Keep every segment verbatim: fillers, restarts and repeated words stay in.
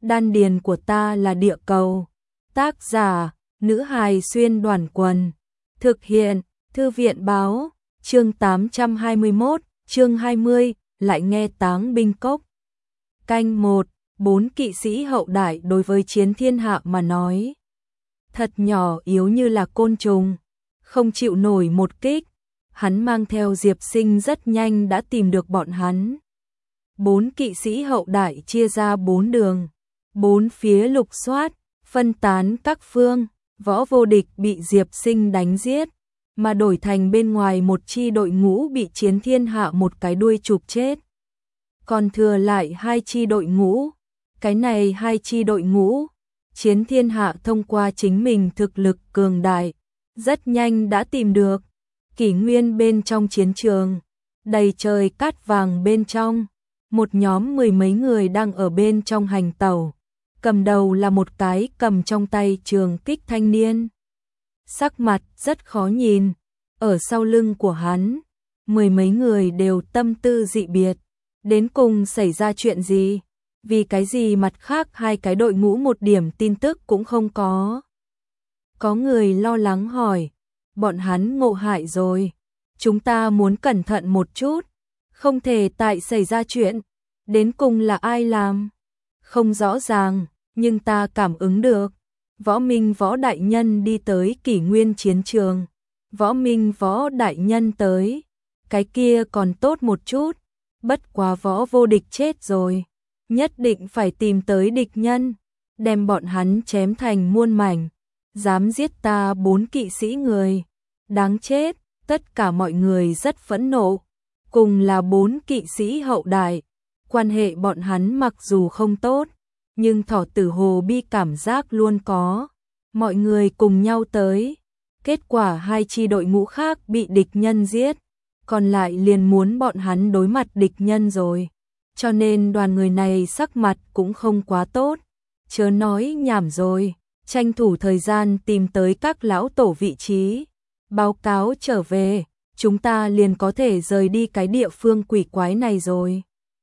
đan điền của ta là địa cầu. Tác giả, nữ hài xuyên đoàn quần. Thực hiện, thư viện báo, chương tám trăm hai mươi mốt, chương hai mươi, lại nghe táng binh cốc. Canh một, bốn kỵ sĩ hậu đại đối với Chiến Thiên Hạ mà nói. Thật nhỏ yếu như là côn trùng, không chịu nổi một kích. Hắn mang theo Diệp Sinh rất nhanh đã tìm được bọn hắn. Bốn kỵ sĩ hậu đại chia ra bốn đường, bốn phía lục soát, phân tán các phương. Võ Vô Địch bị Diệp Sinh đánh giết, mà đổi thành bên ngoài một chi đội ngũ bị Chiến Thiên Hạ một cái đuôi chụp chết. Còn thừa lại hai chi đội ngũ. Cái này hai chi đội ngũ, Chiến Thiên Hạ thông qua chính mình thực lực cường đại, rất nhanh đã tìm được. Kỷ nguyên bên trong chiến trường, đầy trời cát vàng bên trong, một nhóm mười mấy người đang ở bên trong hành tẩu. Cầm đầu là một cái cầm trong tay trường kích thanh niên. Sắc mặt rất khó nhìn, ở sau lưng của hắn, mười mấy người đều tâm tư dị biệt. Đến cùng xảy ra chuyện gì? Vì cái gì mặt khác hai cái đội ngũ một điểm tin tức cũng không có? Có người lo lắng hỏi, bọn hắn ngộ hại rồi. Chúng ta muốn cẩn thận một chút, không thể tại xảy ra chuyện. Đến cùng là ai làm? Không rõ ràng, nhưng ta cảm ứng được. Võ Minh Võ Đại Nhân đi tới kỷ nguyên chiến trường. Võ Minh Võ Đại Nhân tới. Cái kia còn tốt một chút. Bất quá Võ Vô Địch chết rồi. Nhất định phải tìm tới địch nhân, đem bọn hắn chém thành muôn mảnh. Dám giết ta bốn kỵ sĩ người. Đáng chết, tất cả mọi người rất phẫn nộ. Cùng là bốn kỵ sĩ hậu đại. Quan hệ bọn hắn mặc dù không tốt, nhưng thỏ tử hồ bi cảm giác luôn có. Mọi người cùng nhau tới. Kết quả hai chi đội ngũ khác bị địch nhân giết. Còn lại liền muốn bọn hắn đối mặt địch nhân rồi. Cho nên đoàn người này sắc mặt cũng không quá tốt. Chớ nói nhảm rồi, tranh thủ thời gian tìm tới các lão tổ vị trí. Báo cáo trở về, chúng ta liền có thể rời đi cái địa phương quỷ quái này rồi.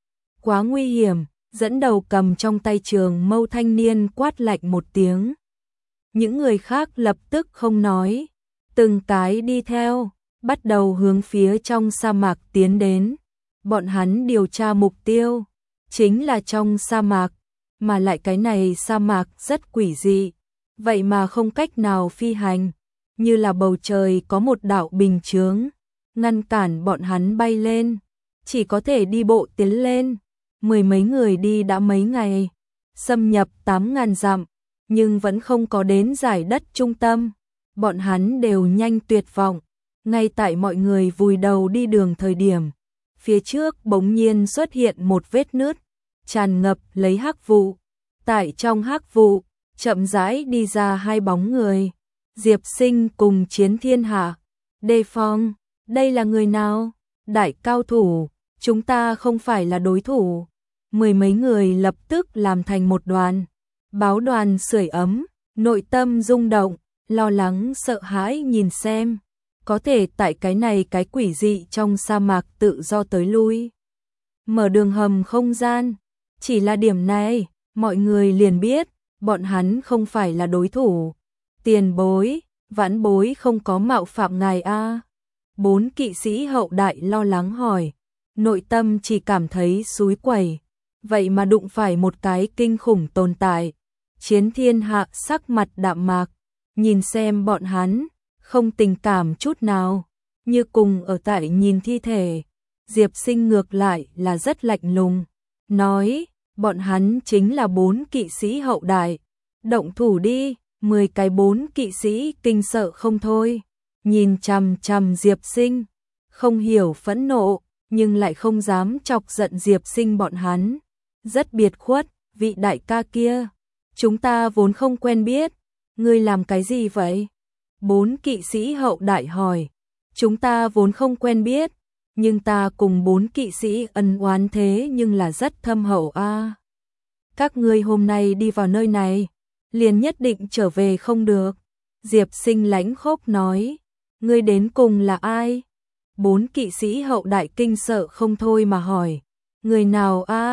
Quá nguy hiểm, dẫn đầu cầm trong tay trường mâu thanh niên quát lạnh một tiếng. Những người khác lập tức không nói, từng cái đi theo, bắt đầu hướng phía trong sa mạc tiến đến. Bọn hắn điều tra mục tiêu, chính là trong sa mạc, mà lại cái này sa mạc rất quỷ dị, vậy mà không cách nào phi hành, như là bầu trời có một đạo bình chướng, ngăn cản bọn hắn bay lên, chỉ có thể đi bộ tiến lên. Mười mấy người đi đã mấy ngày, xâm nhập tám ngàn dặm, nhưng vẫn không có đến giải đất trung tâm. Bọn hắn đều nhanh tuyệt vọng, ngay tại mọi người vùi đầu đi đường thời điểm. Phía trước bỗng nhiên xuất hiện một vết nứt, tràn ngập lấy hắc vụ. Tại trong hắc vụ, chậm rãi đi ra hai bóng người. Diệp Sinh cùng Chiến Thiên Hạ. Đề phòng, đây là người nào? Đại cao thủ, chúng ta không phải là đối thủ. Mười mấy người lập tức làm thành một đoàn. Báo đoàn sưởi ấm, nội tâm rung động, lo lắng sợ hãi nhìn xem. Có thể tại cái này cái quỷ dị trong sa mạc tự do tới lui. Mở đường hầm không gian. Chỉ là điểm này, mọi người liền biết, bọn hắn không phải là đối thủ. Tiền bối, vãn bối không có mạo phạm ngài a. Bốn kỵ sĩ hậu đại lo lắng hỏi. Nội tâm chỉ cảm thấy xúi quẩy. Vậy mà đụng phải một cái kinh khủng tồn tại. Chiến Thiên Hạ sắc mặt đạm mạc. Nhìn xem bọn hắn. Không tình cảm chút nào, như cùng ở tại nhìn thi thể. Diệp Sinh ngược lại là rất lạnh lùng, nói, bọn hắn chính là bốn kỵ sĩ hậu đại. Động thủ đi, mười cái bốn kỵ sĩ kinh sợ không thôi. Nhìn chằm chằm Diệp Sinh, không hiểu phẫn nộ, nhưng lại không dám chọc giận Diệp Sinh bọn hắn. Rất biệt khuất, vị đại ca kia. Chúng ta vốn không quen biết, ngươi làm cái gì vậy? Bốn kỵ sĩ hậu đại hỏi, chúng ta vốn không quen biết, nhưng ta cùng bốn kỵ sĩ ân oán thế nhưng là rất thâm hậu a. À. Các ngươi hôm nay đi vào nơi này, liền nhất định trở về không được. Diệp Sinh lãnh khốc nói, ngươi đến cùng là ai? Bốn kỵ sĩ hậu đại kinh sợ không thôi mà hỏi, người nào a? À?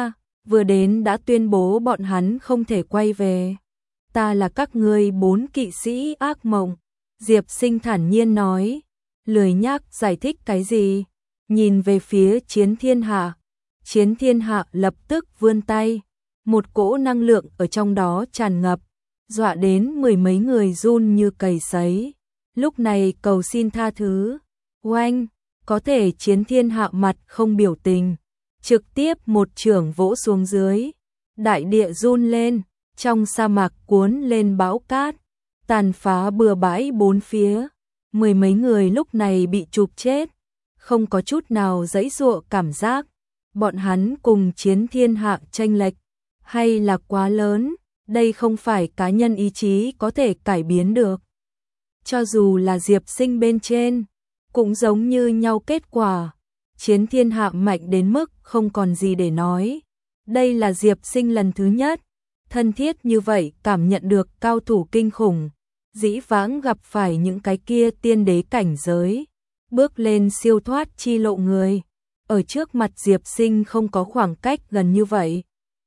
vừa đến đã tuyên bố bọn hắn không thể quay về. Ta là các ngươi bốn kỵ sĩ ác mộng, Diệp Sinh thản nhiên nói, lười nhác giải thích cái gì, nhìn về phía Chiến Thiên Hạ. Chiến Thiên Hạ lập tức vươn tay, một cỗ năng lượng ở trong đó tràn ngập, dọa đến mười mấy người run như cầy sấy. Lúc này cầu xin tha thứ, oanh, có thể Chiến Thiên Hạ mặt không biểu tình, trực tiếp một chưởng vỗ xuống dưới, đại địa run lên, trong sa mạc cuốn lên bão cát, tàn phá bừa bãi bốn phía, mười mấy người lúc này bị chụp chết, không có chút nào giãy giụa cảm giác, bọn hắn cùng Chiến Thiên Hạ chênh lệch, hay là quá lớn, đây không phải cá nhân ý chí có thể cải biến được. Cho dù là Diệp Sinh bên trên, cũng giống như nhau kết quả, Chiến Thiên Hạ mạnh đến mức không còn gì để nói. Đây là Diệp Sinh lần thứ nhất, thân thiết như vậy cảm nhận được cao thủ kinh khủng, dĩ vãng gặp phải những cái kia tiên đế cảnh giới, bước lên siêu thoát chi lộ người, ở trước mặt Diệp Sinh không có khoảng cách gần như vậy.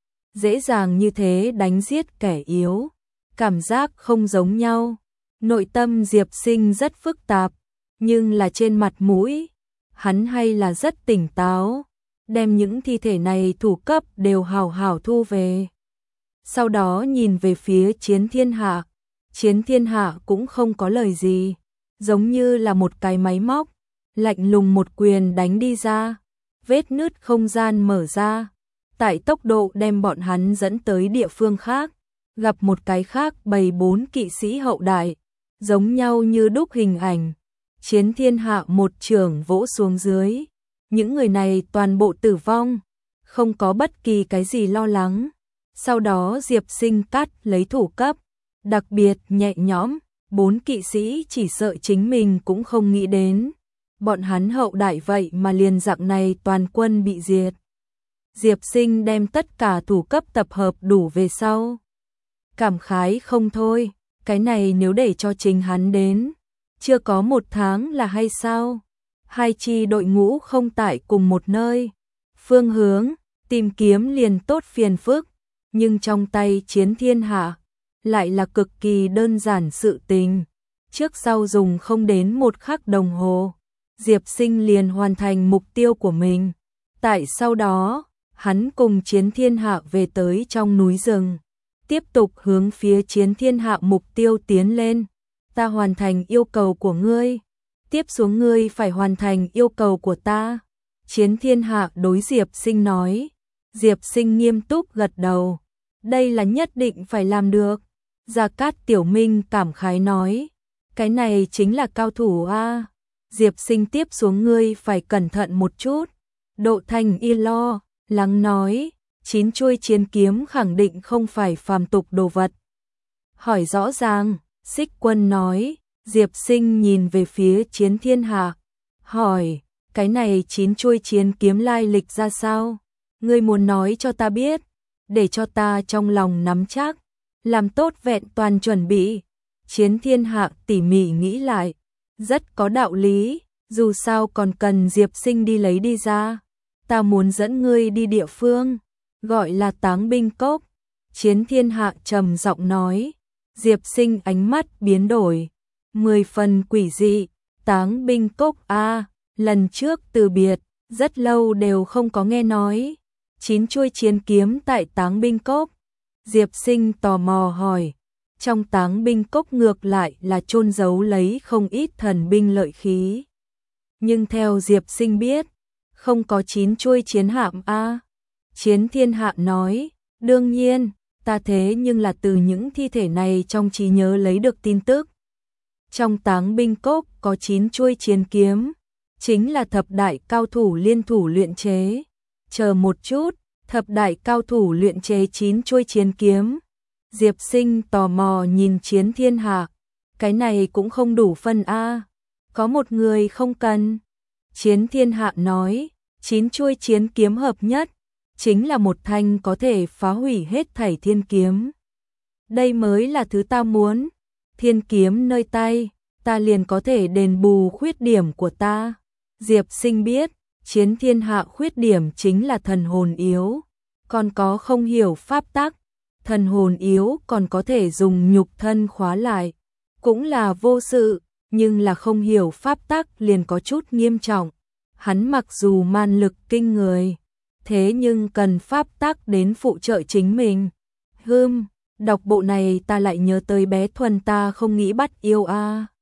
Dễ dàng như thế đánh giết kẻ yếu, cảm giác không giống nhau. Nội tâm Diệp Sinh rất phức tạp, nhưng là trên mặt mũi, hắn hay là rất tỉnh táo, đem những thi thể này thủ cấp đều hào hào thu về. Sau đó nhìn về phía Chiến Thiên Hạ, Chiến Thiên Hạ cũng không có lời gì, giống như là một cái máy móc, lạnh lùng một quyền đánh đi ra, vết nứt không gian mở ra, tại tốc độ đem bọn hắn dẫn tới địa phương khác, gặp một cái khác bầy bốn kỵ sĩ hậu đại, giống nhau như đúc hình ảnh. Chiến Thiên Hạ một chưởng vỗ xuống dưới, những người này toàn bộ tử vong, không có bất kỳ cái gì lo lắng. Sau đó Diệp Sinh cắt lấy thủ cấp, đặc biệt nhẹ nhõm, bốn kỵ sĩ chỉ sợ chính mình cũng không nghĩ đến. Bọn hắn hậu đại vậy mà liền dạng này toàn quân bị diệt. Diệp Sinh đem tất cả thủ cấp tập hợp đủ về sau. Cảm khái không thôi, cái này nếu để cho chính hắn đến, chưa có một tháng là hay sao? Hai chi đội ngũ không tại cùng một nơi, phương hướng, tìm kiếm liền tốt phiền phức, nhưng trong tay Chiến Thiên Hạ, lại là cực kỳ đơn giản sự tình. Trước sau dùng không đến một khắc đồng hồ, Diệp Sinh liền hoàn thành mục tiêu của mình. Tại sau đó, hắn cùng Chiến Thiên Hạ về tới trong núi rừng, tiếp tục hướng phía Chiến Thiên Hạ mục tiêu tiến lên. Ta hoàn thành yêu cầu của ngươi, tiếp xuống ngươi phải hoàn thành yêu cầu của ta. Chiến Thiên Hạ đối Diệp Sinh nói. Diệp Sinh nghiêm túc gật đầu, đây là nhất định phải làm được. Gia Cát Tiểu Minh cảm khái nói, cái này chính là cao thủ a. Diệp Sinh tiếp xuống ngươi phải cẩn thận một chút. Độ Thành Y lo lắng nói, chín chuôi chiến kiếm khẳng định không phải phàm tục đồ vật. Hỏi rõ ràng, Xích Quân nói. Diệp Sinh nhìn về phía Chiến Thiên Hạ, hỏi, cái này chín chuôi chiến kiếm lai lịch ra sao? Ngươi muốn nói cho ta biết, để cho ta trong lòng nắm chắc, làm tốt vẹn toàn chuẩn bị. Chiến Thiên Hạ tỉ mỉ nghĩ lại, rất có đạo lý, dù sao còn cần Diệp Sinh đi lấy đi ra. Ta muốn dẫn ngươi đi địa phương, gọi là Táng Binh Cốc. Chiến Thiên Hạ trầm giọng nói. Diệp Sinh ánh mắt biến đổi, mười phần quỷ dị. Táng Binh Cốc a, lần trước từ biệt, rất lâu đều không có nghe nói. Chín chuôi chiến kiếm tại Táng Binh Cốc. Diệp Sinh tò mò hỏi, trong Táng Binh Cốc ngược lại là chôn giấu lấy không ít thần binh lợi khí. Nhưng theo Diệp Sinh biết, không có chín chuôi chiến hạm a. Chiến Thiên Hạ nói, đương nhiên, ta thế nhưng là từ những thi thể này trong trí nhớ lấy được tin tức. Trong Táng Binh Cốc có chín chuôi chiến kiếm, chính là thập đại cao thủ liên thủ luyện chế. Chờ một chút, thập đại cao thủ luyện chế chín chuôi chiến kiếm. Diệp Sinh tò mò nhìn Chiến Thiên Hạ, cái này cũng không đủ phân a, có một người không cần. Chiến Thiên Hạ nói, chín chuôi chiến kiếm hợp nhất, chính là một thanh có thể phá hủy hết thảy thiên kiếm. Đây mới là thứ ta muốn, thiên kiếm nơi tay, ta liền có thể đền bù khuyết điểm của ta. Diệp Sinh biết, Chiến Thiên Hạ khuyết điểm chính là thần hồn yếu, còn có không hiểu pháp tắc, thần hồn yếu còn có thể dùng nhục thân khóa lại, cũng là vô sự, nhưng là không hiểu pháp tắc liền có chút nghiêm trọng. Hắn mặc dù man lực kinh người, thế nhưng cần pháp tắc đến phụ trợ chính mình. Hưm, đọc bộ này ta lại nhớ tới bé Thuần ta không nghĩ bắt yêu a.